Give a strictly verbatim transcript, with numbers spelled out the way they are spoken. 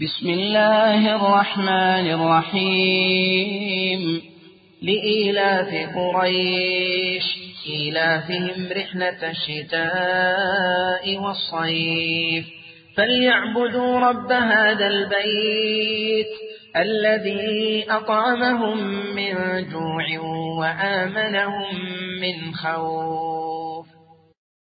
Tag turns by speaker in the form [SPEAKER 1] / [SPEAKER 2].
[SPEAKER 1] بسم الله الرحمن الرحيم لإيلاف قريش إيلافهم رحلة الشتاء والصيف فليعبدوا رب هذا البيت الذي أطعمهم من جوع وآمنهم من خوف